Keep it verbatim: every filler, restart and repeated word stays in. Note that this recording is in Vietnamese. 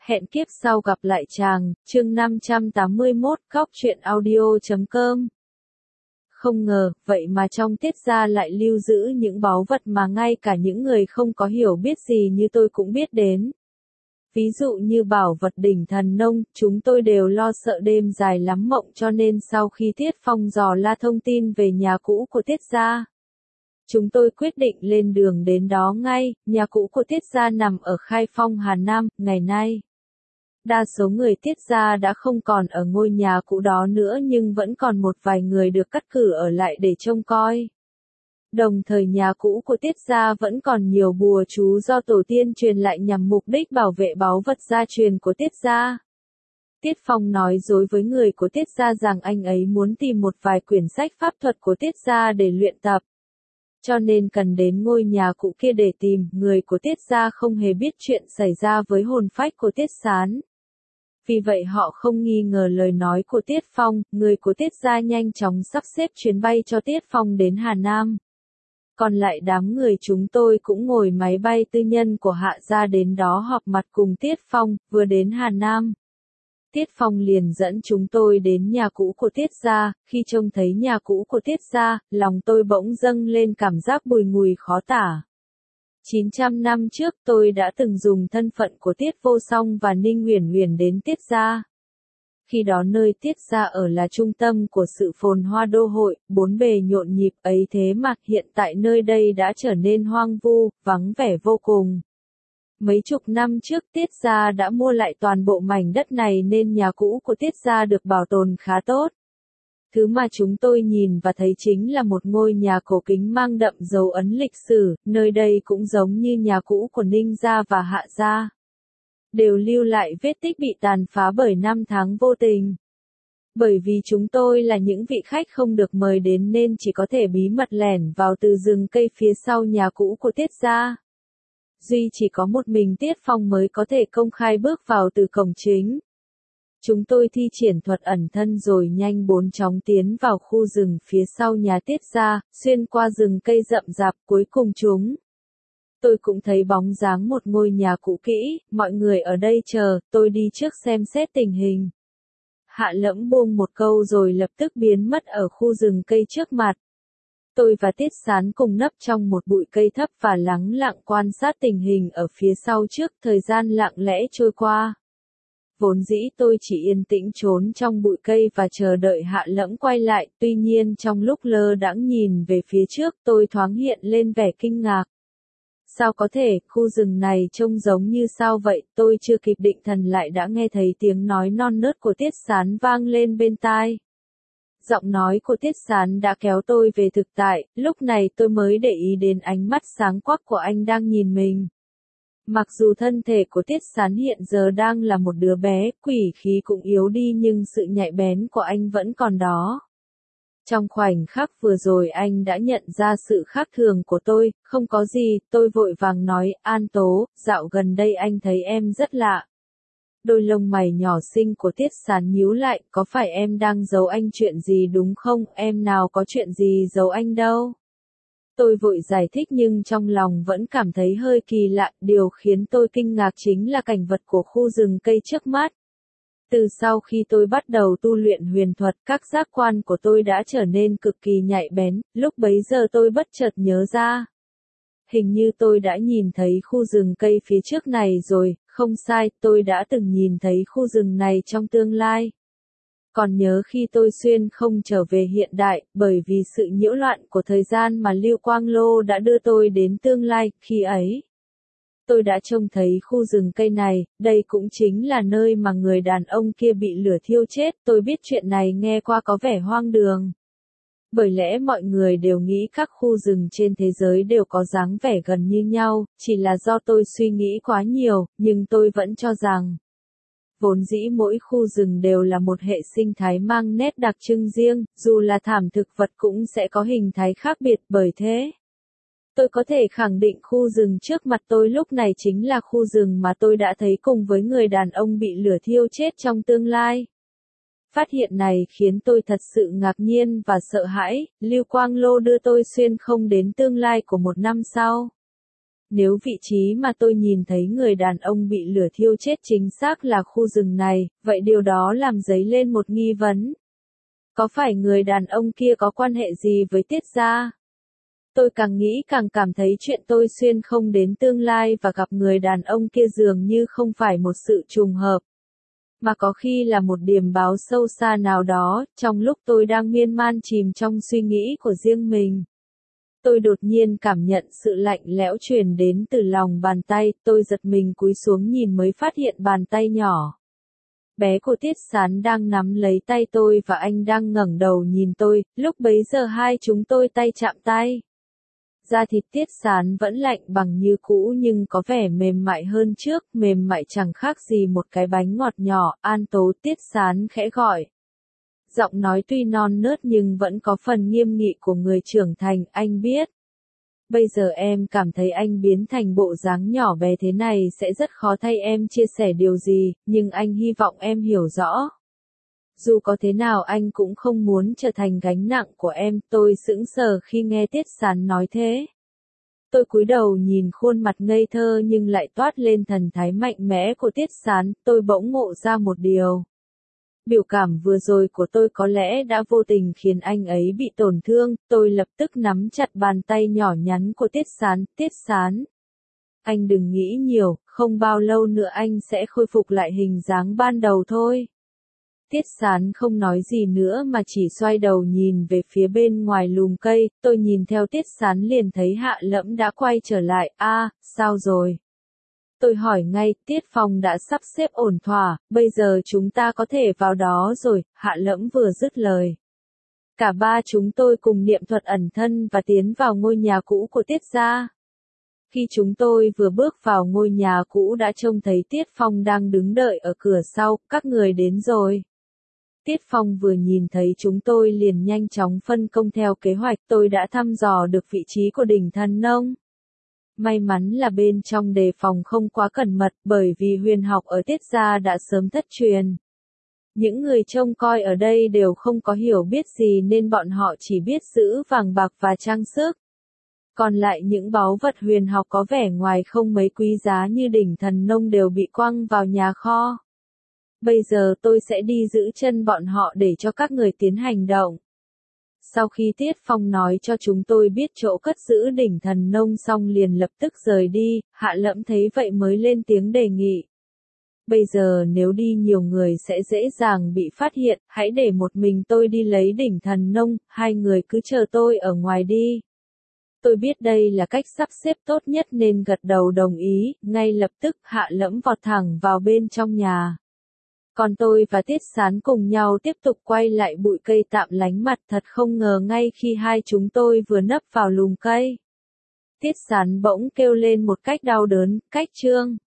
Hẹn kiếp sau gặp lại chàng, chương năm trăm tám mươi mốt, góc truyện audio chấm com. Không ngờ, vậy mà trong Tiết gia lại lưu giữ những báu vật mà ngay cả những người không có hiểu biết gì như tôi cũng biết đến. Ví dụ như bảo vật đỉnh thần nông, chúng tôi đều lo sợ đêm dài lắm mộng, cho nên sau khi Tiết Phong dò la thông tin về nhà cũ của Tiết gia, chúng tôi quyết định lên đường đến đó ngay. Nhà cũ của Tiết gia nằm ở Khai Phong, Hà Nam. Ngày nay, đa số người Tiết gia đã không còn ở ngôi nhà cũ đó nữa, nhưng vẫn còn một vài người được cắt cử ở lại để trông coi. Đồng thời nhà cũ của Tiết gia vẫn còn nhiều bùa chú do tổ tiên truyền lại nhằm mục đích bảo vệ báu vật gia truyền của Tiết gia. Tiết Phong nói dối với người của Tiết gia rằng anh ấy muốn tìm một vài quyển sách pháp thuật của Tiết gia để luyện tập, cho nên cần đến ngôi nhà cũ kia để tìm. Người của Tiết gia không hề biết chuyện xảy ra với hồn phách của Tiết Sán. Vì vậy họ không nghi ngờ lời nói của Tiết Phong. Người của Tiết gia nhanh chóng sắp xếp chuyến bay cho Tiết Phong đến Hà Nam. Còn lại đám người chúng tôi cũng ngồi máy bay tư nhân của Hạ gia đến đó họp mặt cùng Tiết Phong. Vừa đến Hà Nam, Tiết Phong liền dẫn chúng tôi đến nhà cũ của Tiết gia. Khi trông thấy nhà cũ của Tiết gia, lòng tôi bỗng dâng lên cảm giác bùi ngùi khó tả. chín trăm năm trước tôi đã từng dùng thân phận của Tiết Vô Song và Ninh Uyển Uyển đến Tiết gia. Khi đó nơi Tiết gia ở là trung tâm của sự phồn hoa đô hội, bốn bề nhộn nhịp ấy, thế mà hiện tại nơi đây đã trở nên hoang vu, vắng vẻ vô cùng. Mấy chục năm trước Tiết gia đã mua lại toàn bộ mảnh đất này nên nhà cũ của Tiết gia được bảo tồn khá tốt. Thứ mà chúng tôi nhìn và thấy chính là một ngôi nhà cổ kính mang đậm dấu ấn lịch sử. Nơi đây cũng giống như nhà cũ của Ninh gia và Hạ gia, đều lưu lại vết tích bị tàn phá bởi năm tháng vô tình. Bởi vì chúng tôi là những vị khách không được mời đến nên chỉ có thể bí mật lẻn vào từ rừng cây phía sau nhà cũ của Tiết gia. Duy chỉ có một mình Tiết Phong mới có thể công khai bước vào từ cổng chính. Chúng tôi thi triển thuật ẩn thân rồi nhanh bốn chóng tiến vào khu rừng phía sau nhà Tiết gia, xuyên qua rừng cây rậm rạp. Cuối cùng chúng tôi cũng thấy bóng dáng một ngôi nhà cũ kỹ. Mọi người ở đây chờ, tôi đi trước xem xét tình hình. Hạ Lẫm buông một câu rồi lập tức biến mất ở khu rừng cây trước mặt. Tôi và Tiết Sán cùng nấp trong một bụi cây thấp và lắng lặng quan sát tình hình ở phía sau trước. Thời gian lặng lẽ trôi qua. Vốn dĩ tôi chỉ yên tĩnh trốn trong bụi cây và chờ đợi Hạ Lẫm quay lại. Tuy nhiên trong lúc lơ đãng nhìn về phía trước, tôi thoáng hiện lên vẻ kinh ngạc. Sao có thể, khu rừng này trông giống như sao vậy? Tôi chưa kịp định thần lại đã nghe thấy tiếng nói non nớt của Tiết Sán vang lên bên tai. Giọng nói của Tiết Sán đã kéo tôi về thực tại. Lúc này tôi mới để ý đến ánh mắt sáng quắc của anh đang nhìn mình. Mặc dù thân thể của Tiết Sán hiện giờ đang là một đứa bé, quỷ khí cũng yếu đi, nhưng sự nhạy bén của anh vẫn còn đó. Trong khoảnh khắc vừa rồi anh đã nhận ra sự khác thường của tôi. Không có gì, tôi vội vàng nói. An Tố, dạo gần đây anh thấy em rất lạ. Đôi lông mày nhỏ xinh của Tiết Sán nhíu lại. Có phải em đang giấu anh chuyện gì đúng không? Em nào có chuyện gì giấu anh đâu. Tôi vội giải thích nhưng trong lòng vẫn cảm thấy hơi kỳ lạ. Điều khiến tôi kinh ngạc chính là cảnh vật của khu rừng cây trước mắt. Từ sau khi tôi bắt đầu tu luyện huyền thuật, các giác quan của tôi đã trở nên cực kỳ nhạy bén. Lúc bấy giờ tôi bất chợt nhớ ra. Hình như tôi đã nhìn thấy khu rừng cây phía trước này rồi. Không sai, tôi đã từng nhìn thấy khu rừng này trong tương lai. Còn nhớ khi tôi xuyên không trở về hiện đại, bởi vì sự nhiễu loạn của thời gian mà Lưu Quang Lô đã đưa tôi đến tương lai. Khi ấy, tôi đã trông thấy khu rừng cây này. Đây cũng chính là nơi mà người đàn ông kia bị lửa thiêu chết. Tôi biết chuyện này nghe qua có vẻ hoang đường. Bởi lẽ mọi người đều nghĩ các khu rừng trên thế giới đều có dáng vẻ gần như nhau. Chỉ là do tôi suy nghĩ quá nhiều, nhưng tôi vẫn cho rằng vốn dĩ mỗi khu rừng đều là một hệ sinh thái mang nét đặc trưng riêng, dù là thảm thực vật cũng sẽ có hình thái khác biệt. Bởi thế, tôi có thể khẳng định khu rừng trước mặt tôi lúc này chính là khu rừng mà tôi đã thấy cùng với người đàn ông bị lửa thiêu chết trong tương lai. Phát hiện này khiến tôi thật sự ngạc nhiên và sợ hãi. Lưu Quang Lô đưa tôi xuyên không đến tương lai của một năm sau. Nếu vị trí mà tôi nhìn thấy người đàn ông bị lửa thiêu chết chính xác là khu rừng này, vậy điều đó làm dấy lên một nghi vấn. Có phải người đàn ông kia có quan hệ gì với Tiết gia? Tôi càng nghĩ càng cảm thấy chuyện tôi xuyên không đến tương lai và gặp người đàn ông kia dường như không phải một sự trùng hợp, mà có khi là một điềm báo sâu xa nào đó. Trong lúc tôi đang miên man chìm trong suy nghĩ của riêng mình, tôi đột nhiên cảm nhận sự lạnh lẽo truyền đến từ lòng bàn tay. Tôi giật mình cúi xuống nhìn mới phát hiện bàn tay nhỏ bé của Tiết Sán đang nắm lấy tay tôi và anh đang ngẩng đầu nhìn tôi. Lúc bấy giờ hai chúng tôi tay chạm tay. Da thịt Tiết Sán vẫn lạnh bằng như cũ nhưng có vẻ mềm mại hơn trước, mềm mại chẳng khác gì một cái bánh ngọt nhỏ. An Tố, Tiết Sán khẽ gọi. Giọng nói tuy non nớt nhưng vẫn có phần nghiêm nghị của người trưởng thành. Anh biết, bây giờ em cảm thấy anh biến thành bộ dáng nhỏ bé thế này sẽ rất khó thay em chia sẻ điều gì, nhưng anh hy vọng em hiểu rõ. Dù có thế nào anh cũng không muốn trở thành gánh nặng của em. Tôi sững sờ khi nghe Tiết Sán nói thế. Tôi cúi đầu nhìn khuôn mặt ngây thơ nhưng lại toát lên thần thái mạnh mẽ của Tiết Sán. Tôi bỗng ngộ ra một điều. Biểu cảm vừa rồi của tôi có lẽ đã vô tình khiến anh ấy bị tổn thương. Tôi lập tức nắm chặt bàn tay nhỏ nhắn của Tiết Sán. Tiết Sán, anh đừng nghĩ nhiều, không bao lâu nữa anh sẽ khôi phục lại hình dáng ban đầu thôi. Tiết Sán không nói gì nữa mà chỉ xoay đầu nhìn về phía bên ngoài lùm cây. Tôi nhìn theo Tiết Sán liền thấy Hạ Lẫm đã quay trở lại. A, à, sao rồi? Tôi hỏi ngay. Tiết phòng đã sắp xếp ổn thỏa, bây giờ chúng ta có thể vào đó rồi. Hạ Lẫm vừa dứt lời, cả ba chúng tôi cùng niệm thuật ẩn thân và tiến vào ngôi nhà cũ của Tiết gia. Khi chúng tôi vừa bước vào ngôi nhà cũ đã trông thấy Tiết Phong đang đứng đợi ở cửa sau. Các người đến rồi. Tiết Phong vừa nhìn thấy chúng tôi liền nhanh chóng phân công theo kế hoạch. Tôi đã thăm dò được vị trí của đỉnh Thần Nông. May mắn là bên trong đề phòng không quá cẩn mật, bởi vì huyền học ở Tiết gia đã sớm thất truyền. Những người trông coi ở đây đều không có hiểu biết gì nên bọn họ chỉ biết giữ vàng bạc và trang sức. Còn lại những báu vật huyền học có vẻ ngoài không mấy quý giá như đỉnh Thần Nông đều bị quăng vào nhà kho. Bây giờ tôi sẽ đi giữ chân bọn họ để cho các người tiến hành động. Sau khi Tiết Phong nói cho chúng tôi biết chỗ cất giữ đỉnh Thần Nông xong liền lập tức rời đi. Hạ Lẫm thấy vậy mới lên tiếng đề nghị. Bây giờ nếu đi nhiều người sẽ dễ dàng bị phát hiện, hãy để một mình tôi đi lấy đỉnh Thần Nông, hai người cứ chờ tôi ở ngoài đi. Tôi biết đây là cách sắp xếp tốt nhất nên gật đầu đồng ý. Ngay lập tức Hạ Lẫm vọt thẳng vào bên trong nhà. Còn tôi và Tiết Sán cùng nhau tiếp tục quay lại bụi cây tạm lánh mặt. Thật không ngờ ngay khi hai chúng tôi vừa nấp vào lùm cây, Tiết Sán bỗng kêu lên một cách đau đớn. Cách Trương.